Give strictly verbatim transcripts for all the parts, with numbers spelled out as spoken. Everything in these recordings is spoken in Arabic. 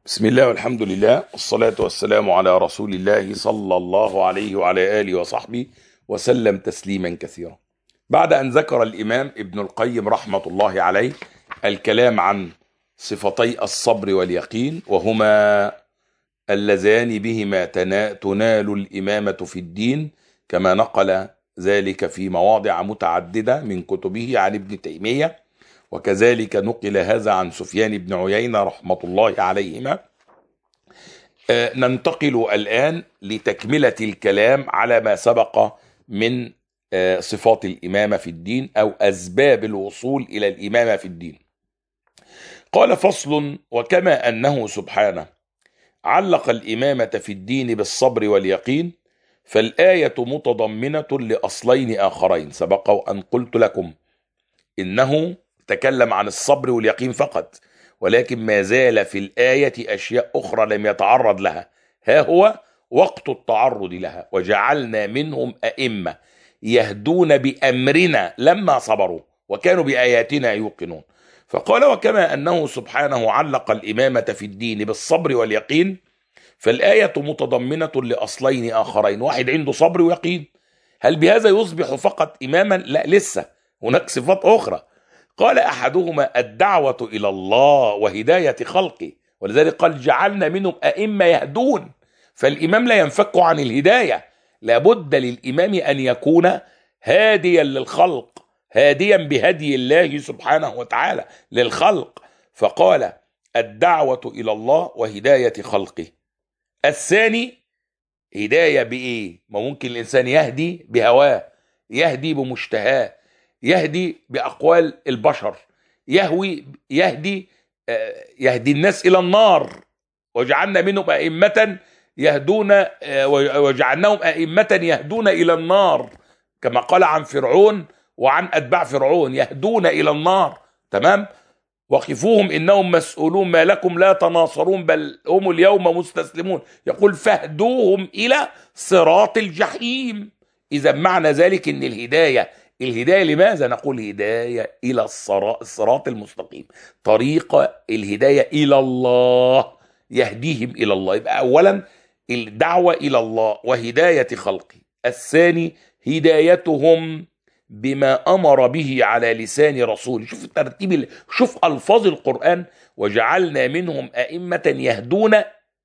بسم الله والحمد لله والصلاة والسلام على رسول الله صلى الله عليه وعلى آله وصحبه وسلم تسليما كثيرا. بعد أن ذكر الإمام ابن القيم رحمة الله عليه الكلام عن صفتي الصبر واليقين، وهما اللذان بهما تنال الإمامة في الدين، كما نقل ذلك في مواضع متعددة من كتبه عن ابن تيمية، وكذلك نقل هذا عن سفيان بن عيينة رحمة الله عليهما. آه ننتقل الآن لتكملة الكلام على ما سبق من آه صفات الإمامة في الدين أو أسباب الوصول إلى الإمامة في الدين. قال: فصل: وكما أنه سبحانه علق الإمامة في الدين بالصبر واليقين، فالآية متضمنة لأصلين آخرين. سبق أن قلت لكم إنه تكلم عن الصبر واليقين فقط، ولكن ما زال في الآية أشياء أخرى لم يتعرض لها، ها هو وقت التعرض لها. وجعلنا منهم أئمة يهدون بأمرنا لما صبروا وكانوا بآياتنا يوقنون. فقال: وكما أنه سبحانه علق الإمامة في الدين بالصبر واليقين، فالآية متضمنة لأصلين آخرين. واحد عنده صبر ويقين، هل بهذا يصبح فقط إماما؟ لا، لسه هناك صفات أخرى. قال: أحدهما الدعوة إلى الله وهداية خلقه، ولذلك قال: جعلنا منهم أئمة يهدون. فالإمام لا ينفك عن الهداية، لابد للإمام أن يكون هاديا للخلق، هاديا بهدي الله سبحانه وتعالى للخلق. فقال: الدعوة إلى الله وهداية خلقه. الثاني هداية بإيه؟ ما ممكن الإنسان يهدي بهواه، يهدي بمشتهاه، يهدي بأقوال البشر، يهوي يهدي يهدي الناس إلى النار. وجعلنا منهم أئمة يهدون وجعلناهم أئمة يهدون إلى النار، كما قال عن فرعون وعن أتباع فرعون: يهدون إلى النار. تمام؟ وقفوهم إنهم مسؤولون ما لكم لا تناصرون بل هم اليوم مستسلمون. يقول: فاهدوهم إلى صراط الجحيم. إذا معنى ذلك أن الهداية الهداية لماذا؟ نقول هداية إلى الصراط المستقيم، طريق الهداية إلى الله، يهديهم إلى الله. يبقى أولا الدعوة إلى الله وهداية خلقه. الثاني هدايتهم بما أمر به على لسان رسوله. شوف الترتيب، شوف ألفاظ القرآن: وجعلنا منهم أئمة يهدون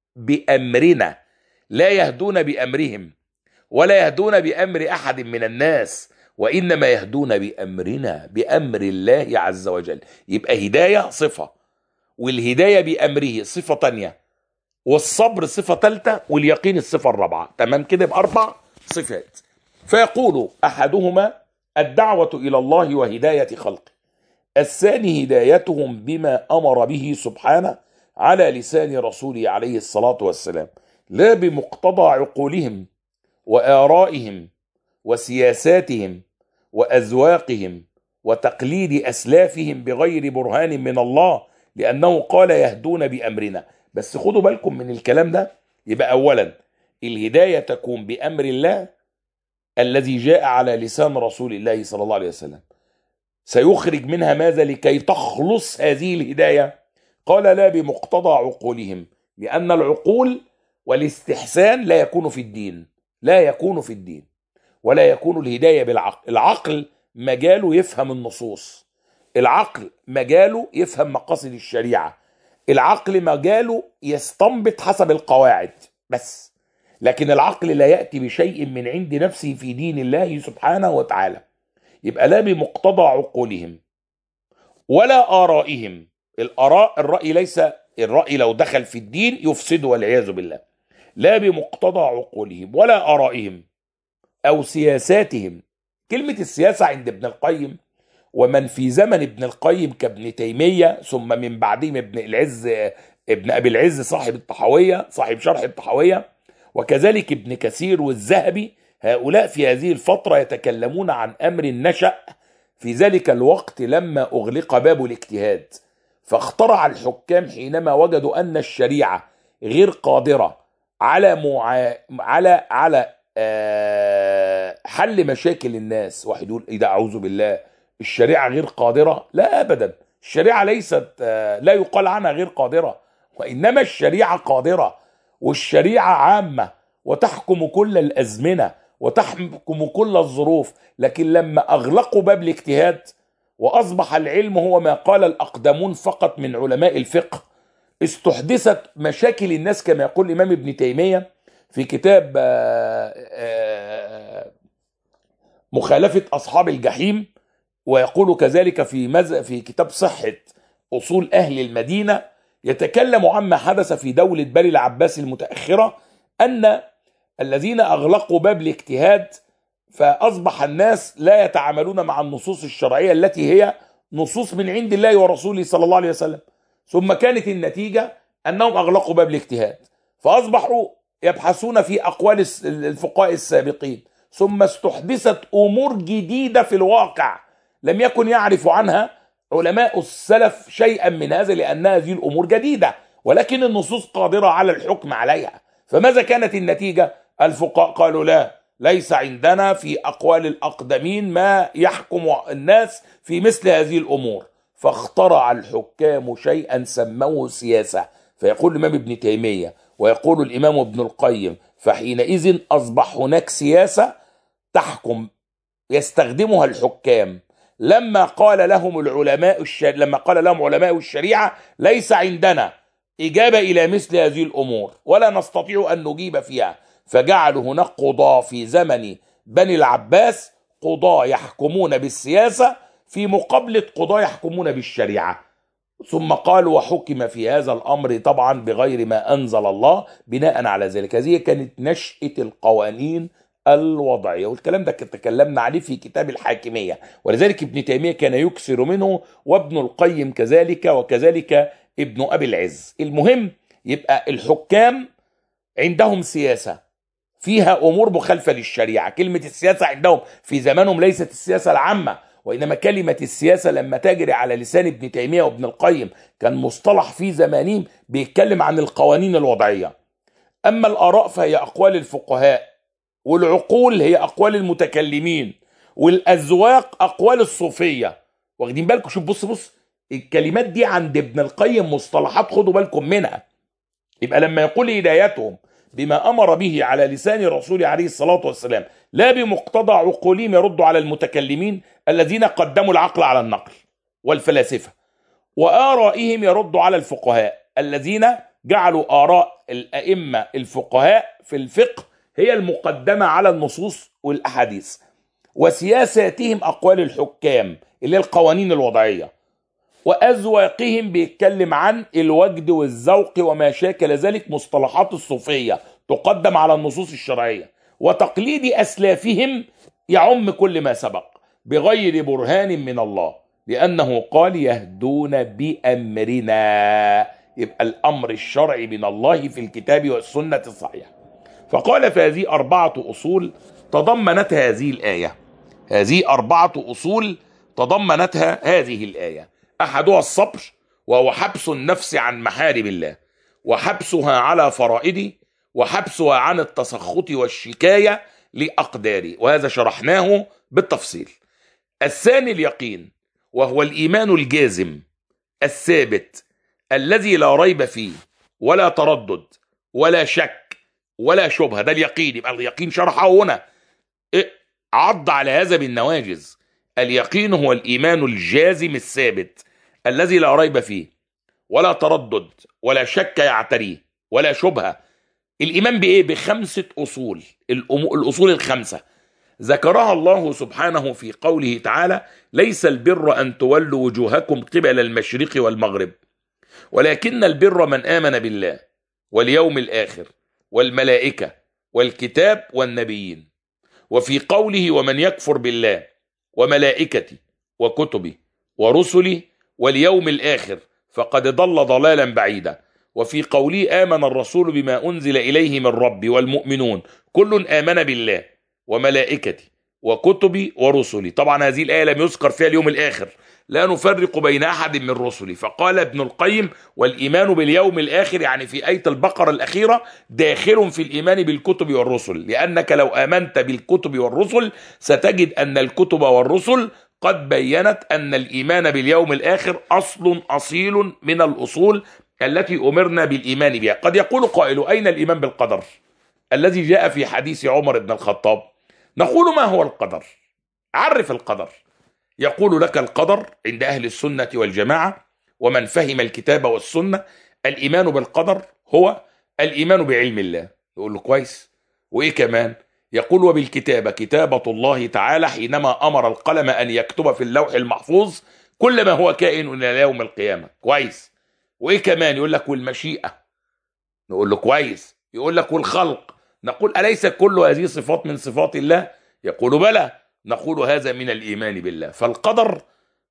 بأمرنا، لا يهدون بأمرهم ولا يهدون بأمر أحد من الناس، وإنما يهدون بأمرنا، بأمر الله عز وجل. يبقى هداية صفة، والهداية بأمره صفة تانية، والصبر صفة ثالثة، واليقين الصفة الرابعة. تمام كده؟ بأربع صفات. فيقول: أحدهما الدعوة إلى الله وهداية خلقه. الثاني هدايتهم بما أمر به سبحانه على لسان رسوله عليه الصلاة والسلام، لا بمقتضى عقولهم وآرائهم وسياساتهم وأذواقهم وتقليد أسلافهم بغير برهان من الله، لأنه قال: يهدون بأمرنا. بس خدوا بالكم من الكلام ده. يبقى أولا الهداية تكون بأمر الله الذي جاء على لسان رسول الله صلى الله عليه وسلم. سيخرج منها ماذا لكي تخلص هذه الهداية؟ قال: لا بمقتضى عقولهم، لأن العقول والاستحسان لا يكون في الدين، لا يكون في الدين ولا يكون الهداية بالعقل. العقل مجاله يفهم النصوص، العقل مجاله يفهم مقاصد الشريعة، العقل مجاله يستنبط حسب القواعد بس، لكن العقل لا يأتي بشيء من عند نفسه في دين الله سبحانه وتعالى. يبقى لا بمقتضى عقولهم ولا آرائهم. الآراء، الرأي ليس الرأي لو دخل في الدين يفسد والعياذ بالله. لا بمقتضى عقولهم ولا آرائهم أو سياساتهم. كلمة السياسة عند ابن القيم ومن في زمن ابن القيم كابن تيمية ثم من بعدهم ابن العز ابن أبي العز صاحب الطحاوية، صاحب شرح الطحاوية، وكذلك ابن كثير والذهبي، هؤلاء في هذه الفترة يتكلمون عن أمر نشأ في ذلك الوقت لما أغلق باب الاجتهاد، فاخترع الحكام حينما وجدوا أن الشريعة غير قادرة على مع... على على آه... حل مشاكل الناس. واحد يقول: إذا أعوذ بالله الشريعة غير قادرة؟ لا أبدا، الشريعة ليست آه... لا يقال عنها غير قادرة، وإنما الشريعة قادرة، والشريعة عامة وتحكم كل الأزمنة وتحكم كل الظروف. لكن لما أغلقوا باب الاجتهاد وأصبح العلم هو ما قال الأقدمون فقط من علماء الفقه، استحدثت مشاكل الناس كما يقول الإمام ابن تيمية في كتاب مخالفة أصحاب الجحيم، ويقول كذلك في مز... في كتاب صحة أصول أهل المدينة، يتكلم عما حدث في دولة بني العباس المتأخرة، أن الذين أغلقوا باب الاجتهاد فأصبح الناس لا يتعاملون مع النصوص الشرعية التي هي نصوص من عند الله ورسوله صلى الله عليه وسلم. ثم كانت النتيجة أنهم أغلقوا باب الاجتهاد، فأصبحوا يبحثون في أقوال الفقهاء السابقين، ثم استحدثت أمور جديدة في الواقع لم يكن يعرف عنها علماء السلف شيئا من هذا، لأن هذه الأمور جديدة ولكن النصوص قادرة على الحكم عليها. فماذا كانت النتيجة؟ الفقهاء قالوا لا، ليس عندنا في أقوال الأقدمين ما يحكم الناس في مثل هذه الأمور، فاخترع الحكام شيئا سموه سياسة. فيقول الإمام ابن تيمية ويقول الإمام ابن القيم: فحينئذ أصبح هناك سياسة تحكم يستخدمها الحكام. لما قال لهم العلماء الشر... لما قال لهم علماء الشريعة: ليس عندنا إجابة إلى مثل هذه الأمور ولا نستطيع أن نجيب فيها، فجعلوا هناك قضاة في زمن بني العباس، قضاة يحكمون بالسياسة في مقابلة قضاة يحكمون بالشريعة. ثم قال: وحكم في هذا الأمر طبعا بغير ما أنزل الله. بناء على ذلك هذه كانت نشأة القوانين الوضعية، والكلام ده تكلمنا عليه في كتاب الحاكمية، ولذلك ابن تيمية كان يكثر منه، وابن القيم كذلك، وكذلك ابن أبي العز. المهم يبقى الحكام عندهم سياسة فيها أمور مخالفة للشريعة. كلمة السياسة عندهم في زمانهم ليست السياسة العامة، وإنما كلمة السياسة لما تجري على لسان ابن تيمية وابن القيم كان مصطلح في زمانهم بيتكلم عن القوانين الوضعية. أما الآراء فهي أقوال الفقهاء، والعقول هي أقوال المتكلمين، والأذواق أقوال الصوفية. واخدين بالكم؟ شوف بص بص الكلمات دي عند ابن القيم مصطلحات خدوا بالكم منها. يبقى لما يقول هدايتهم بما أمر به على لسان رسوله عليه الصلاة والسلام لا بمقتضى عقولهم، يرد على المتكلمين الذين قدموا العقل على النقل والفلاسفة، وآرائهم يرد على الفقهاء الذين جعلوا آراء الأئمة الفقهاء في الفقه هي المقدمة على النصوص والأحاديث، وسياساتهم أقوال الحكام اللي هي القوانين الوضعية، وأذواقهم بيتكلم عن الوجد والذوق وما شاكل ذلك، مصطلحات الصوفية تقدم على النصوص الشرعية، وتقليد أسلافهم يعم كل ما سبق بغير برهان من الله، لأنه قال: يهدون بأمرنا. يبقى الأمر الشرعي من الله في الكتاب والسنة الصحيحة. فقال: فهذه أربعة أصول تضمنتها هذه الآية. هذه أربعة أصول تضمنتها هذه الآية. أحدها الصبر، وهو حبس النفس عن محارم الله، وحبسها على فرائضه، وحبسها عن التسخط والشكاية لأقداره، وهذا شرحناه بالتفصيل. الثاني اليقين، وهو الإيمان الجازم الثابت الذي لا ريب فيه ولا تردد ولا شك ولا شبهة، ده اليقين. يبقى اليقين شرحه هنا، عض على هذا بالنواجز. اليقين هو الإيمان الجازم الثابت الذي لا ريب فيه ولا تردد ولا شك يعتريه ولا شبهة. الإيمان بإيه؟ بخمسة أصول، الأصول الخمسة ذكرها الله سبحانه في قوله تعالى: ليس البر أن تولوا وجوهكم قبل المشرق والمغرب، ولكن البر من آمن بالله واليوم الآخر والملائكة والكتاب والنبيين. وفي قوله: ومن يكفر بالله وملائكته وكتبه ورسله واليوم الآخر فقد ضل ضلالا بعيدا. وفي قوله: آمن الرسول بما أنزل إليه من ربي والمؤمنون كل آمن بالله وملائكته وكتبه ورسله. طبعا هذه الآية لم يذكر فيها اليوم الآخر، لا نفرق بين أحد من رسله. فقال ابن القيم: والإيمان باليوم الآخر يعني في آية البقرة الأخيرة داخل في الإيمان بالكتب والرسل، لأنك لو آمنت بالكتب والرسل ستجد أن الكتب والرسل قد بينت أن الإيمان باليوم الآخر أصل أصيل من الأصول التي أمرنا بالإيمان بها. قد يقول قائل: أين الإيمان بالقدر الذي جاء في حديث عمر بن الخطاب؟ نقول: ما هو القدر؟ عرف القدر. يقول لك: القدر عند أهل السنة والجماعة ومن فهم الكتاب والسنة، الإيمان بالقدر هو الإيمان بعلم الله. يقول له: كويس، وإيه كمان؟ يقول: وبالكتابة كتابة الله تعالى حينما أمر القلم أن يكتب في اللوح المحفوظ كل ما هو كائن إلى يوم القيامة. كويس، وإيه كمان؟ يقول لك: والمشيئة. نقول له: كويس. يقول لك: والخلق. نقول: أليس كل هذه صفات من صفات الله؟ يقول: بلى. نقول: هذا من الإيمان بالله. فالقدر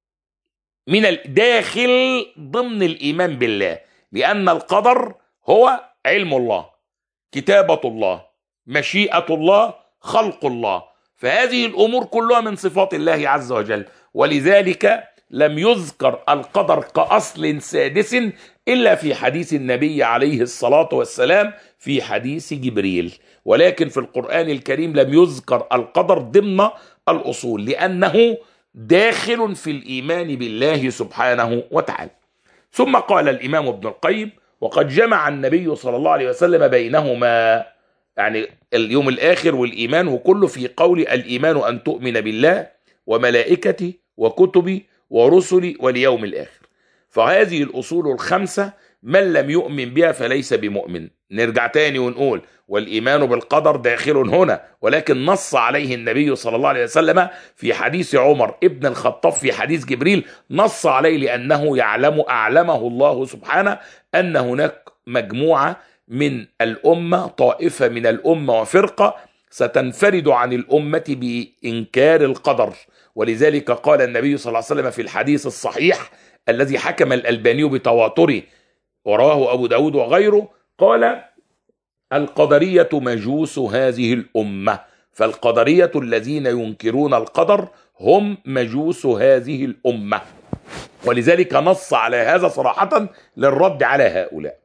من الداخل ضمن الإيمان بالله، لأن القدر هو علم الله، كتابة الله، مشيئة الله، خلق الله، فهذه الأمور كلها من صفات الله عز وجل. ولذلك لم يذكر القدر كأصل سادس إلا في حديث النبي عليه الصلاة والسلام في حديث جبريل، ولكن في القرآن الكريم لم يذكر القدر ضمن الأصول لأنه داخل في الإيمان بالله سبحانه وتعالى. ثم قال الإمام ابن القيم: وقد جمع النبي صلى الله عليه وسلم بينهما، يعني اليوم الآخر والإيمان، وكله في قول: الإيمان أن تؤمن بالله وملائكته وكتبه ورسله واليوم الآخر. فهذه الأصول الخمسة من لم يؤمن بها فليس بمؤمن. نرجع تاني ونقول: والإيمان بالقدر داخل هنا، ولكن نص عليه النبي صلى الله عليه وسلم في حديث عمر ابن الخطاب في حديث جبريل، نص عليه لأنه يعلم أعلمه الله سبحانه أن هناك مجموعة من الأمة، طائفة من الأمة وفرقة ستنفرد عن الأمة بإنكار القدر. ولذلك قال النبي صلى الله عليه وسلم في الحديث الصحيح الذي حكم الألباني بتواتره وراه أبو داود وغيره، قال: القدرية مجوس هذه الأمة. فالقدرية الذين ينكرون القدر هم مجوس هذه الأمة، ولذلك نص على هذا صراحة للرد على هؤلاء.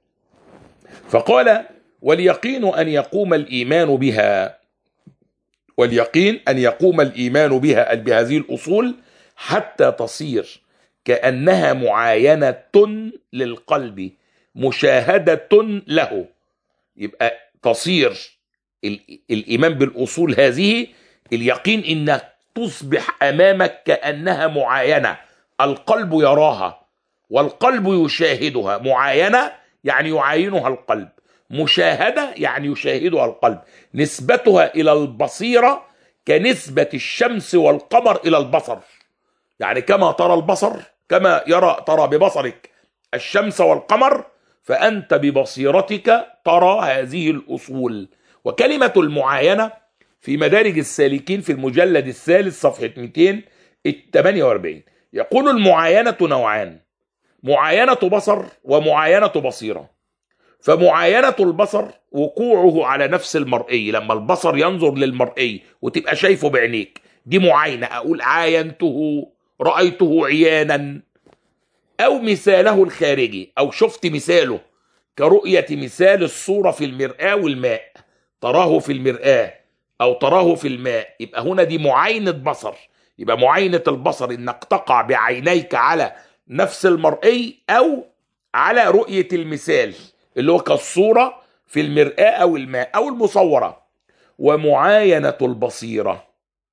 فقال: واليقين أن يقوم الإيمان بها، واليقين أن يقوم الإيمان بها بهذه الأصول حتى تصير كأنها معاينة للقلب مشاهدة له. يبقى تصير الإيمان بالأصول هذه، اليقين إنك تصبح أمامك كأنها معاينة، القلب يراها والقلب يشاهدها. معاينة يعني يعاينها القلب، مشاهدة يعني يشاهدها القلب. نسبتها إلى البصيرة كنسبة الشمس والقمر إلى البصر، يعني كما ترى البصر، كما يرى ترى ببصرك الشمس والقمر، فأنت ببصيرتك ترى هذه الأصول. وكلمة المعاينة في مدارج السالكين في المجلد الثالث صفحة مئتين وثمانية وأربعين يقول: المعاينة نوعان: معاينة بصر ومعاينة بصيرة. فمعاينة البصر وقوعه على نفس المرئي، لما البصر ينظر للمرئي وتبقى شايفه بعينيك، دي معاينة، أقول عاينته، رأيته عيانا. أو مثاله الخارجي، أو شفت مثاله كرؤية مثال الصورة في المرآة والماء، تراه في المرآة أو تراه في الماء، يبقى هنا دي معاينة بصر. يبقى معاينة البصر إنك تقع بعينيك على نفس المرئي أو على رؤية المثال اللي هو كالصورة في المرآة أو الماء أو المصورة. ومعاينة البصيرة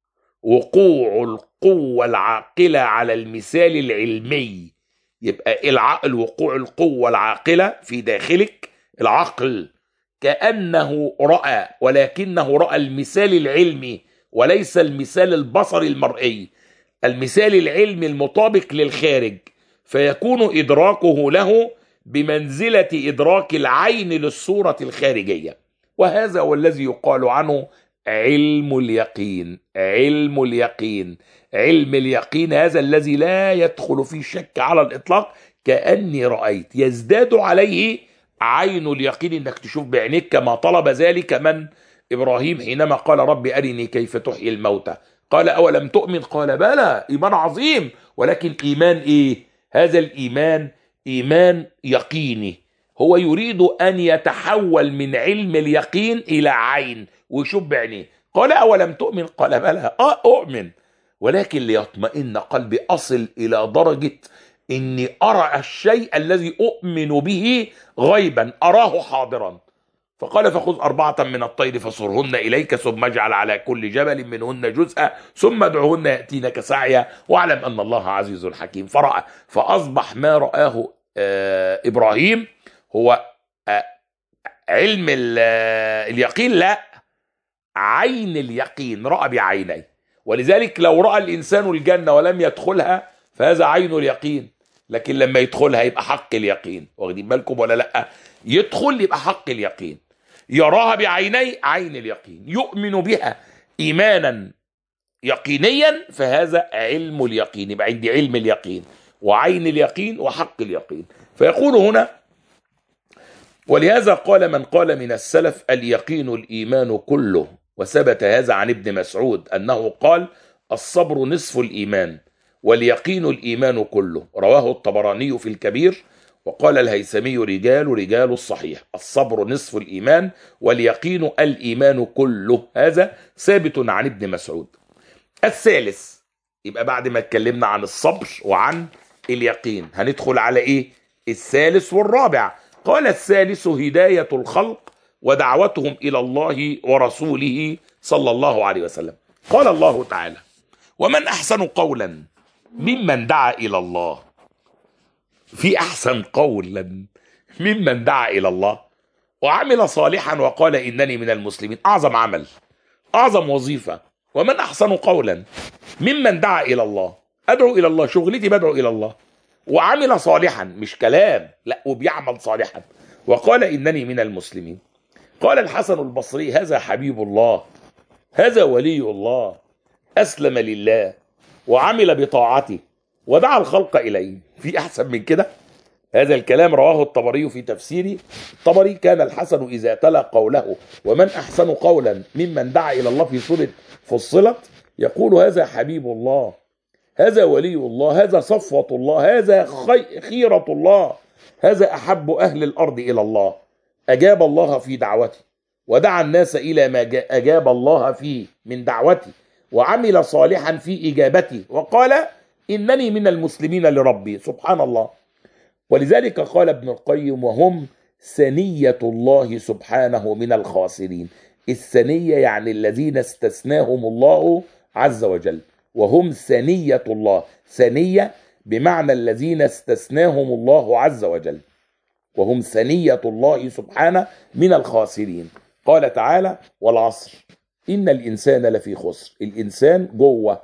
وقوع القوة العاقلة على المثال العلمي. يبقى العقل، وقوع القوة العاقلة في داخلك، العقل كأنه رأى، ولكنه رأى المثال العلمي وليس المثال البصري المرئي، المثال العلمي المطابق للخارج، فيكون إدراكه له بمنزلة إدراك العين للصورة الخارجية. وهذا هو الذي يقال عنه علم اليقين. علم اليقين علم اليقين هذا الذي لا يدخل فيه شك على الإطلاق، كأني رأيت، يزداد عليه عين اليقين، انك تشوف بعينيك، كما طلب ذلك من إبراهيم حينما قال: رب أرني كيف تحيي الموتى. قال: أولم تؤمن؟ قال: بلى. إيمان عظيم، ولكن إيمان إيه؟ هذا الإيمان إيمان يقيني، هو يريد أن يتحول من علم اليقين إلى عين ويشوف بعينيه. قال: أولم تؤمن؟ قال: بلى. آه أؤمن، ولكن ليطمئن قلبي، أصل إلى درجة إني أرى الشيء الذي أؤمن به غيبا، أراه حاضرا. فقال فخذ أربعة من الطير فصرهن إليك ثم اجعل على كل جبل منهن جزءا ثم ادعهن يأتينك سعيا واعلم أن الله عزيز حكيم. فرأى، فأصبح ما رآه آه إبراهيم هو آه علم اليقين، لا، عين اليقين، رأى بعينيه. ولذلك لو رأى الإنسان الجنة ولم يدخلها فهذا عين اليقين، لكن لما يدخلها يبقى حق اليقين. واخدين بالكم ولا لا؟ يدخل يبقى حق اليقين، يراها بعيني عين اليقين، يؤمن بها إيمانا يقينيا فهذا علم اليقين. يبقى عندي علم اليقين وعين اليقين وحق اليقين. فيقول هنا: ولهذا قال من قال من السلف: اليقين الإيمان كله. وثبت هذا عن ابن مسعود أنه قال: الصبر نصف الإيمان واليقين الإيمان كله. رواه الطبراني في الكبير. وقال الهيثمي: رجال رجال الصحيح، الصبر نصف الإيمان واليقين الإيمان كله. هذا ثابت عن ابن مسعود. الثالث، يبقى بعد ما اتكلمنا عن الصبر وعن اليقين هندخل على ايه؟ الثالث والرابع. قال: الثالث هداية الخلق ودعوتهم إلى الله ورسوله صلى الله عليه وسلم. قال الله تعالى: ومن أحسن قولا ممن دعا إلى الله. في أحسن قولا ممن دعا إلى الله وعمل صالحا وقال إنني من المسلمين. أعظم عمل، أعظم وظيفة. ومن أحسن قولا ممن دعا إلى الله، أدعو إلى الله، شغلتي بدعو إلى الله، وعمل صالحا، مش كلام لا، وبيعمل صالحا، وقال إنني من المسلمين. قال الحسن البصري: هذا حبيب الله، هذا ولي الله، أسلم لله وعمل بطاعته ودعا الخلق إليه. في أحسن من كده؟ هذا الكلام رواه الطبري في تفسيره. الطبري: كان الحسن إذا تلا قوله ومن أحسن قولا ممن دعا إلى الله في سورة فصلت يقول: هذا حبيب الله، هذا ولي الله، هذا صفوة الله، هذا خيرة الله، هذا أحب أهل الأرض إلى الله، أجاب الله في دعوته ودعا الناس إلى ما أجاب الله فيه من دعوته وعمل صالحا في إجابته وقال إنني من المسلمين لربي. سبحان الله. ولذلك قال ابن القيم: وهم ثنية الله سبحانه من الخاسرين. الثنية يعني الذين استثناهم الله عز وجل، وهم ثنية الله. ثنية بمعنى الذين استثناهم الله عز وجل، وهم ثنية الله سبحانه من الخاسرين. قال تعالى: والعصر إن الإنسان لفي خسر. الإنسان جوه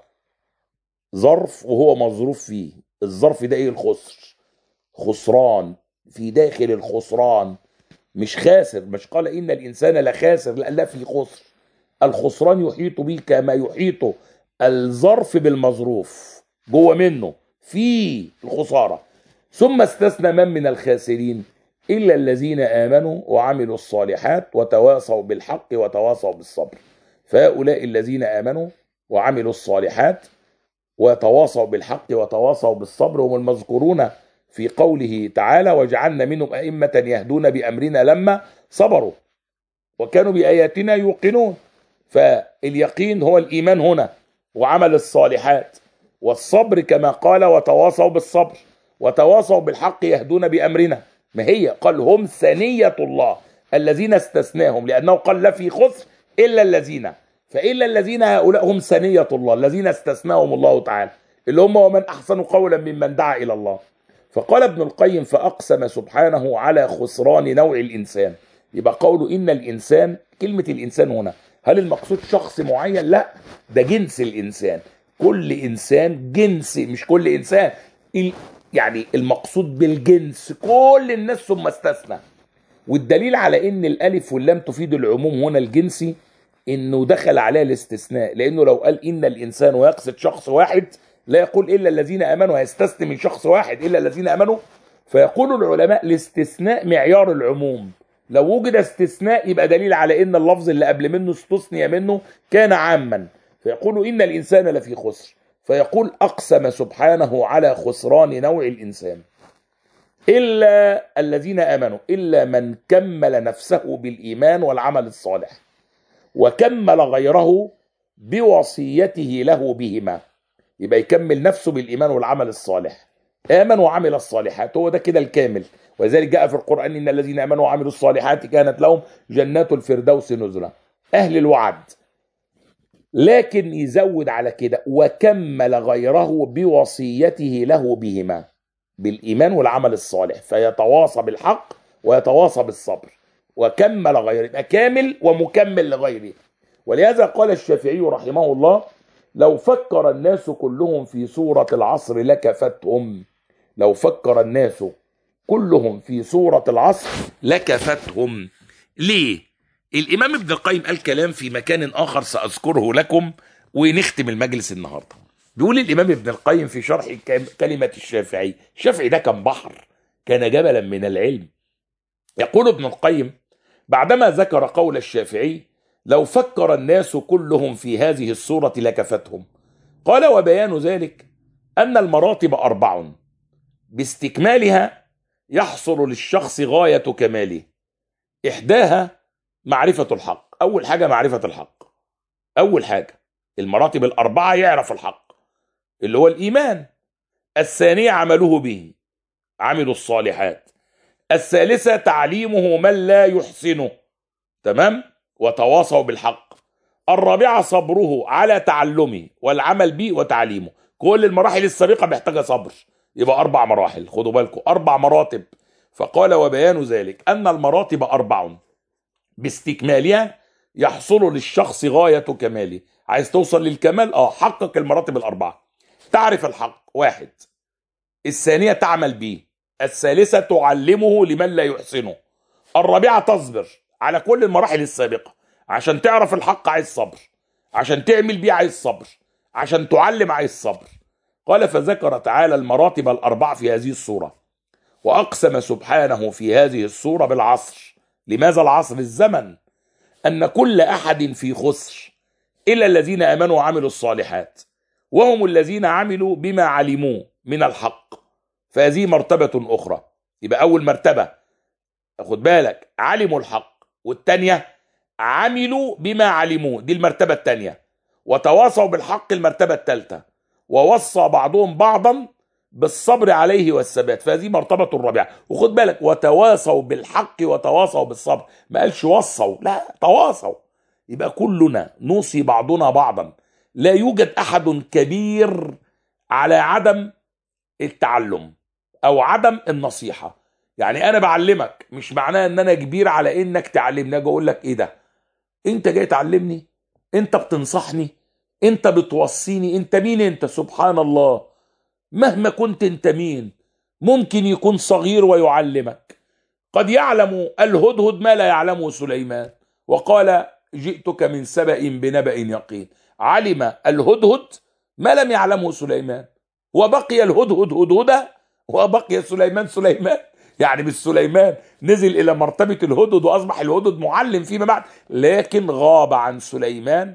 ظرف وهو مظروف فيه. الظرف ده إيه؟ الخسر، خسران، في داخل الخسران، مش خاسر. مش قال إن الإنسان لخاسر، لا، لا في خسر. الخسران يحيط به كما يحيط الظرف بالمظروف، جوه منه في الخسارة. ثم استثنى من من الخاسرين؟ إلا الذين آمنوا وعملوا الصالحات وتواصوا بالحق وتواصوا بالصبر. فهؤلاء الذين آمنوا وعملوا الصالحات وتواصوا بالحق وتواصوا بالصبر هم المذكورون في قوله تعالى: وجعلنا منهم أئمة يهدون بأمرنا لما صبروا وكانوا بآياتنا يوقنون. فاليقين هو الإيمان هنا وعمل الصالحات والصبر كما قال: وتواصوا بالصبر وتواصوا بالحق يهدون بأمرنا. ما هي؟ قال: هم ثنية الله الذين استثناهم، لأنه قال لا في خسر إلا الذين، فإلا الذين هؤلاء هم ثنية الله الذين استثناهم الله تعالى، اللي هم ومن أحسن قولا ممن دعا إلى الله. فقال ابن القيم: فأقسم سبحانه على خسران نوع الإنسان. يبقى قوله إن الإنسان، كلمة الإنسان هنا هل المقصود شخص معين؟ لا، ده جنس الإنسان. كل إنسان جنس، مش كل إنسان، يعني المقصود بالجنس كل الناس ثم استثنى. والدليل على إن الألف واللام تفيد العموم هنا الجنسي إنه دخل عليه الاستثناء، لأنه لو قال إن الإنسان ويقصد شخص واحد لا يقول إلا الذين آمنوا، هيستثني من شخص واحد إلا الذين آمنوا. فيقول العلماء: الاستثناء معيار العموم. لو وجد استثناء يبقى دليل على إن اللفظ اللي قبل منه استثني منه كان عاما. فيقول إن الإنسان لفي خسر. فيقول: أقسم سبحانه على خسران نوع الإنسان إلا الذين آمنوا، إلا من كمل نفسه بالإيمان والعمل الصالح وكمل غيره بوصيته له بهما. يبقى يكمل نفسه بالإيمان والعمل الصالح آمن وعمل الصالحات، هو ده كده الكامل. ولذلك جاء في القرآن إن الذين آمنوا وعملوا الصالحات كانت لهم جنات الفردوس نزلا، أهل الوعد. لكن يزود على كده وكمل غيره بوصيته له بهما، بالإيمان والعمل الصالح، فيتواصى بالحق ويتواصى بالصبر. وكمل غيره، يبقى كامل ومكمل لغيره. ولهذا قال الشافعي رحمه الله: لو فكر الناس كلهم في سورة العصر لكفتهم. لو فكر الناس كلهم في سورة العصر لكفتهم. ليه؟ الإمام ابن القيم قال كلام في مكان آخر سأذكره لكم ونختم المجلس النهاردة. بيقول الإمام ابن القيم في شرح كلمة الشافعي، الشافعي ده كان بحر، كان جبلا من العلم. يقول ابن القيم بعدما ذكر قول الشافعي: لو فكر الناس كلهم في هذه السورة لكفتهم، قال: وبيان ذلك أن المراتب أربع باستكمالها يحصل للشخص غاية كماله. إحداها معرفة الحق. أول حاجة معرفة الحق، أول حاجة المراتب الأربعة يعرف الحق اللي هو الإيمان. الثانية عمله به، عملوا الصالحات. الثالثة تعليمه من لا يحسنه، تمام، وتواصوا بالحق. الرابعة صبره على تعلمه والعمل به وتعليمه. كل المراحل السابقة محتاجة صبر، يبقى أربع مراحل، خدوا بالكم، أربع مراتب. فقال: وبيان ذلك أن المراتب أربع باستكمالها يحصل للشخص غاية كماله. عايز توصل للكمال؟ اه حقق المراتب الأربعة. تعرف الحق، واحد. الثانية تعمل به. الثالثة تعلمه لمن لا يحسنه. الرابعة تصبر على كل المراحل السابقة. عشان تعرف الحق عايز صبر، عشان تعمل بيه عايز صبر، عشان تعلم عايز صبر. قال: فذكر تعالى المراتب الأربعة في هذه السورة، وأقسم سبحانه في هذه السورة بالعصر. لماذا العصر؟ الزمن. أن كل أحد في خسر إلا الذين آمنوا وعملوا الصالحات، وهم الذين عملوا بما علموه من الحق. فهذه مرتبة أخرى. يبقى أول مرتبة، خد بالك، علموا الحق، والتانية عملوا بما علموه، دي المرتبة التانية. وتواصوا بالحق، المرتبة التالتة. ووصى بعضهم بعضا بالصبر عليه والثبات، فهذه مرتبة الرابعة. وخد بالك، وتواصوا بالحق وتواصوا بالصبر، ما قالش وصوا، لا، تواصوا. يبقى كلنا نوصي بعضنا بعضا. لا يوجد أحد كبير على عدم التعلم أو عدم النصيحة. يعني أنا بعلمك مش معناه إن أنا كبير على إنك تعلمني. أجي أقول لك: إيه ده؟ أنت جاي تعلمني؟ أنت بتنصحني؟ أنت بتوصيني؟ أنت مين أنت؟ سبحان الله، مهما كنت أنت مين، ممكن يكون صغير ويعلمك. قد يعلم الهدهد ما لا يعلمه سليمان، وقال: جئتك من سبأ بنبأ يقين. علم الهدهد ما لم يعلمه سليمان، وبقي الهدهد هدهدة، وبقي سليمان سليمان. يعني مش سليمان نزل إلى مرتبة الهدهد وأصبح الهدهد معلم فيما بعد، لكن غاب عن سليمان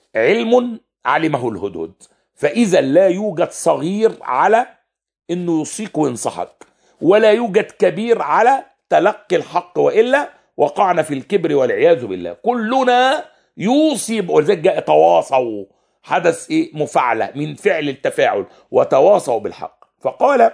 علم علمه الهدهد. فإذا لا يوجد صغير على إنه يوصيك وينصحك، ولا يوجد كبير على تلقي الحق، وإلا وقعنا في الكبر والعياذ بالله. كلنا يوصي، ولذلك جاء تواصوا، حدث إيه؟ مفاعلة من فعل التفاعل، وتواصوا بالحق. فقال: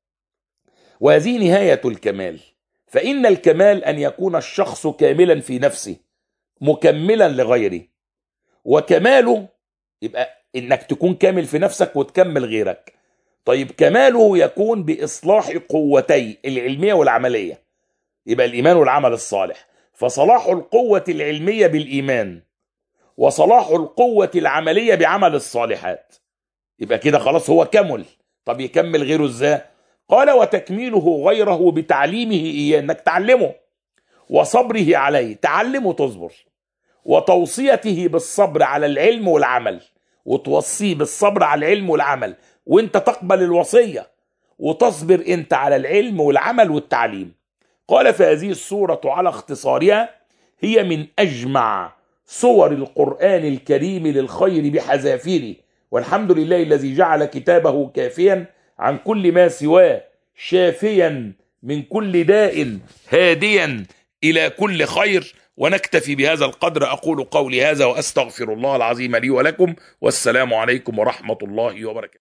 وهذه نهاية الكمال. فإن الكمال أن يكون الشخص كاملا في نفسه مكملا لغيره. وكماله يبقى إنك تكون كامل في نفسك وتكمل غيرك. طيب كماله يكون بإصلاح قوتي العلمية والعملية، يبقى الإيمان والعمل الصالح. فصلاح القوة العلمية بالإيمان، وصلاح القوة العملية بعمل الصالحات، يبقى كده خلاص هو كمل. طب يكمل غيره ازاي؟ قال: وتكميله غيره بتعليمه إياه، انك تعلمه، وصبره عليه، تعلمه تصبر، وتوصيته بالصبر على العلم والعمل، وتوصيه بالصبر على العلم والعمل، وانت تقبل الوصية وتصبر انت على العلم والعمل والتعليم. قال: فهذه السورة على اختصارها هي من أجمع صور القرآن الكريم للخير بحذافيره، والحمد لله الذي جعل كتابه كافيا عن كل ما سواه، شافيا من كل داء، هاديا إلى كل خير. ونكتفي بهذا القدر. أقول قولي هذا وأستغفر الله العظيم لي ولكم، والسلام عليكم ورحمة الله وبركاته.